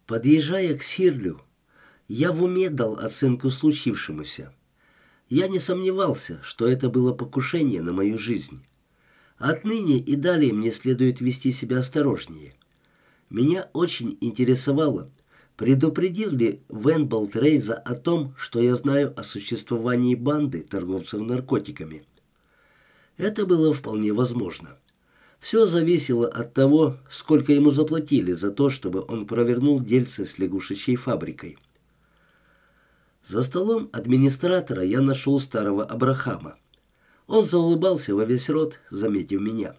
Подъезжая к Сирлю, я в уме дал оценку случившемуся. Я не сомневался, что это было покушение на мою жизнь. Отныне и далее мне следует вести себя осторожнее. Меня очень интересовало, предупредил ли Венболт Рейза о том, что я знаю о существовании банды торговцев наркотиками. Это было вполне возможно. Все зависело от того, сколько ему заплатили за то, чтобы он провернул дельце с лягушечьей фабрикой. За столом администратора я нашел старого Абрахама. Он заулыбался во весь рот, заметив меня.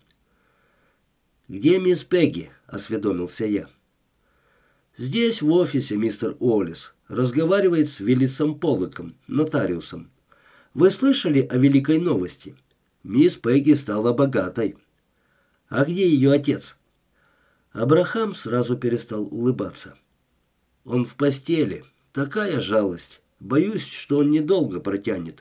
«Где мисс Пегги?» — осведомился я. «Здесь, в офисе, мистер Уоллес. Разговаривает с Виллисом Поллоком, нотариусом. Вы слышали о великой новости? Мисс Пегги стала богатой. А где ее отец?» Абрахам сразу перестал улыбаться. «Он в постели. Такая жалость. Боюсь, что он недолго протянет».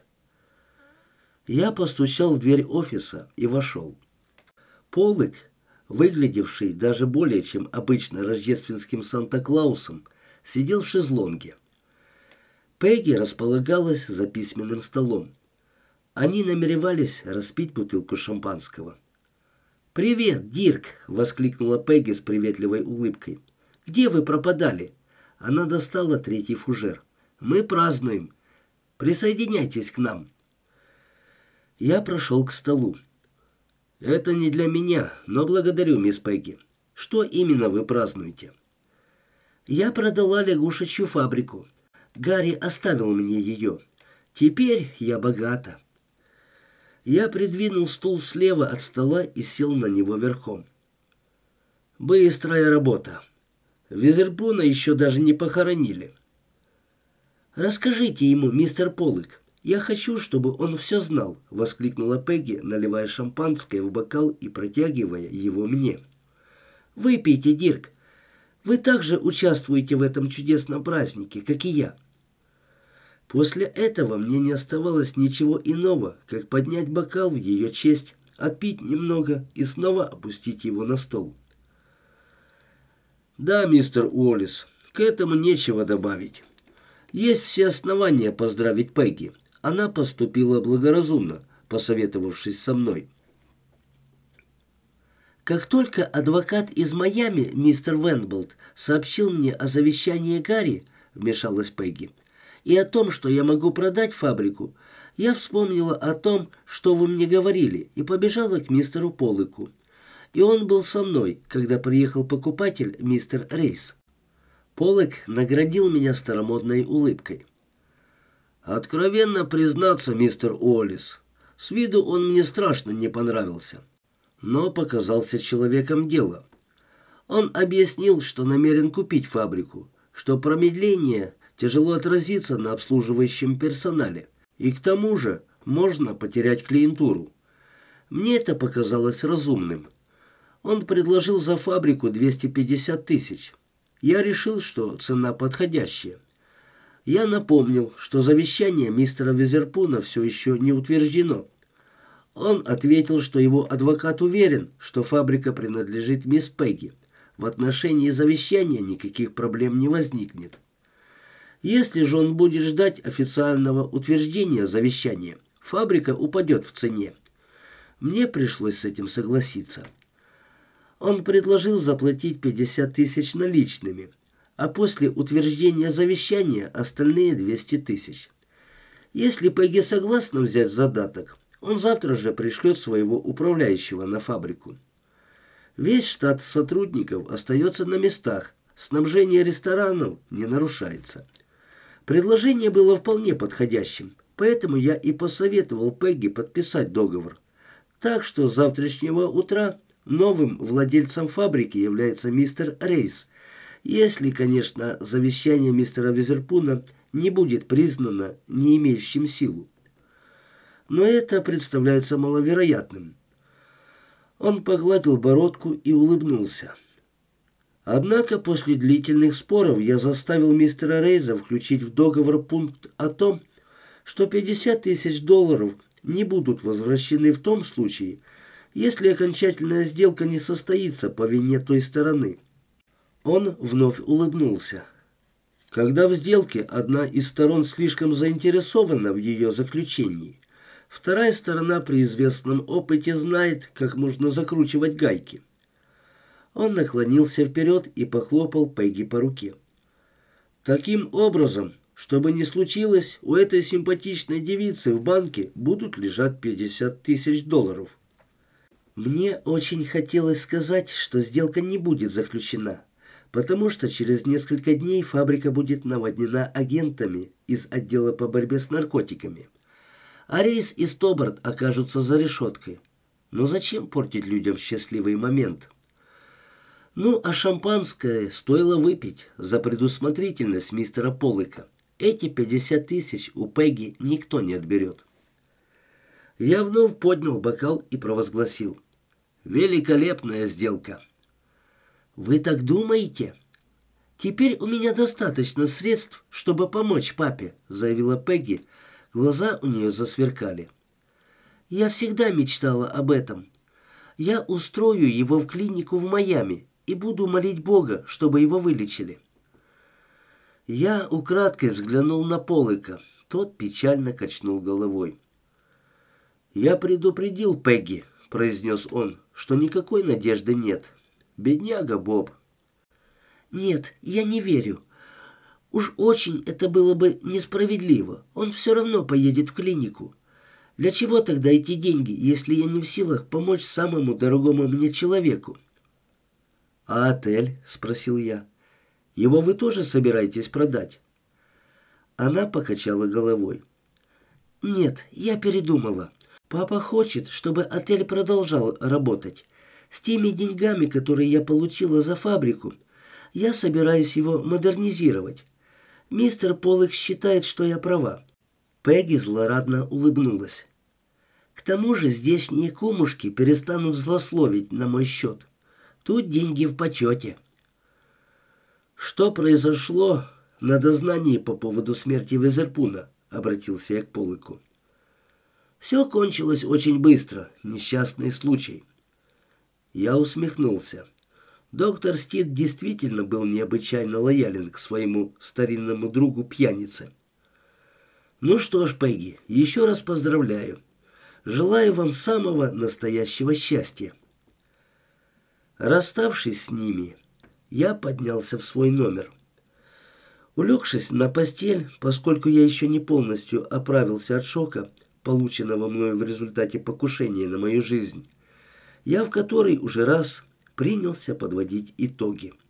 Я постучал в дверь офиса и вошел. Поллок, выглядевший даже более чем обычно рождественским Санта-Клаусом, сидел в шезлонге. Пегги располагалась за письменным столом. Они намеревались распить бутылку шампанского. «Привет, Дирк!» — воскликнула Пегги с приветливой улыбкой. «Где вы пропадали?» Она достала третий фужер. «Мы празднуем. Присоединяйтесь к нам». Я прошел к столу. «Это не для меня, но благодарю, мисс Пегги. Что именно вы празднуете?» «Я продала лягушечью фабрику. Гарри оставил мне ее. Теперь я богата». Я придвинул стул слева от стола и сел на него верхом. «Быстрая работа. Визерпуна еще даже не похоронили». «Расскажите ему, мистер Поллок. Я хочу, чтобы он все знал», — воскликнула Пегги, наливая шампанское в бокал и протягивая его мне. «Выпейте, Дирк. Вы также участвуете в этом чудесном празднике, как и я». После этого мне не оставалось ничего иного, как поднять бокал в ее честь, отпить немного и снова опустить его на стол. «Да, мистер Уоллес, к этому нечего добавить. Есть все основания поздравить Пегги. Она поступила благоразумно, посоветовавшись со мной». «Как только адвокат из Майами, мистер Венболт, сообщил мне о завещании Гарри, — вмешалась Пегги, — и о том, что я могу продать фабрику, я вспомнила о том, что вы мне говорили, и побежала к мистеру Поллоку. И он был со мной, когда приехал покупатель, мистер Рейс». Поллок наградил меня старомодной улыбкой. «Откровенно признаться, мистер Уоллес, с виду он мне страшно не понравился, но показался человеком дела. Он объяснил, что намерен купить фабрику, что промедление тяжело отразится на обслуживающем персонале, и к тому же можно потерять клиентуру. Мне это показалось разумным. Он предложил за фабрику 250 тысяч. Я решил, что цена подходящая. Я напомнил, что завещание мистера Визерпуна все еще не утверждено. Он ответил, что его адвокат уверен, что фабрика принадлежит мисс Пегги. В отношении завещания никаких проблем не возникнет. Если же он будет ждать официального утверждения завещания, фабрика упадет в цене. Мне пришлось с этим согласиться. Он предложил заплатить 50 тысяч наличными, а после утверждения завещания остальные 200 тысяч. Если Пегги согласна взять задаток, он завтра же пришлет своего управляющего на фабрику. Весь штат сотрудников остается на местах, снабжение ресторанов не нарушается. Предложение было вполне подходящим, поэтому я и посоветовал Пегги подписать договор. Так что с завтрашнего утра новым владельцем фабрики является мистер Рейс, если, конечно, завещание мистера Визерпуна не будет признано не имеющим силу. Но это представляется маловероятным. Он погладил бородку и улыбнулся. Однако после длительных споров я заставил мистера Рейза включить в договор пункт о том, что 50 тысяч долларов не будут возвращены в том случае, если окончательная сделка не состоится по вине той стороны. Он вновь улыбнулся. Когда в сделке одна из сторон слишком заинтересована в ее заключении, вторая сторона при известном опыте знает, как можно закручивать гайки. Он наклонился вперед и похлопал Пегги по руке. Таким образом, что бы ни случилось, у этой симпатичной девицы в банке будут лежать $50 000. Мне очень хотелось сказать, что сделка не будет заключена, потому что через несколько дней фабрика будет наводнена агентами из отдела по борьбе с наркотиками, а Рейс и Стобарт окажутся за решеткой. Но зачем портить людям счастливый момент? Ну, а шампанское стоило выпить за предусмотрительность мистера Поллока. Эти 50 000 у Пегги никто не отберет. Я вновь поднял бокал и провозгласил: «Великолепная сделка!» «Вы так думаете?» «Теперь у меня достаточно средств, чтобы помочь папе», — заявила Пегги. Глаза у нее засверкали. «Я всегда мечтала об этом. Я устрою его в клинику в Майами и буду молить Бога, чтобы его вылечили». Я украдкой взглянул на Поллока. Тот печально качнул головой. «Я предупредил Пегги», — произнес он, — «что никакой надежды нет. Бедняга Боб». «Нет, я не верю. Уж очень это было бы несправедливо. Он все равно поедет в клинику. Для чего тогда эти деньги, если я не в силах помочь самому дорогому мне человеку?» «А отель?» — спросил я. «Его вы тоже собираетесь продать?» Она покачала головой. «Нет, я передумала. Папа хочет, чтобы отель продолжал работать. С теми деньгами, которые я получила за фабрику, я собираюсь его модернизировать. Мистер Поллок считает, что я права». Пегги злорадно улыбнулась. «К тому же здешние кумушки перестанут злословить на мой счет. Тут деньги в почете». «Что произошло на дознании по поводу смерти Везерпуна?» — обратился я к Поллоку. «Все кончилось очень быстро. Несчастный случай». Я усмехнулся. Доктор Стит действительно был необычайно лоялен к своему старинному другу-пьянице. «Ну что ж, Пегги, еще раз поздравляю. Желаю вам самого настоящего счастья». Расставшись с ними, я поднялся в свой номер. Улегшись на постель, поскольку я еще не полностью оправился от шока, полученного мною в результате покушения на мою жизнь, я в который уже раз принялся подводить итоги.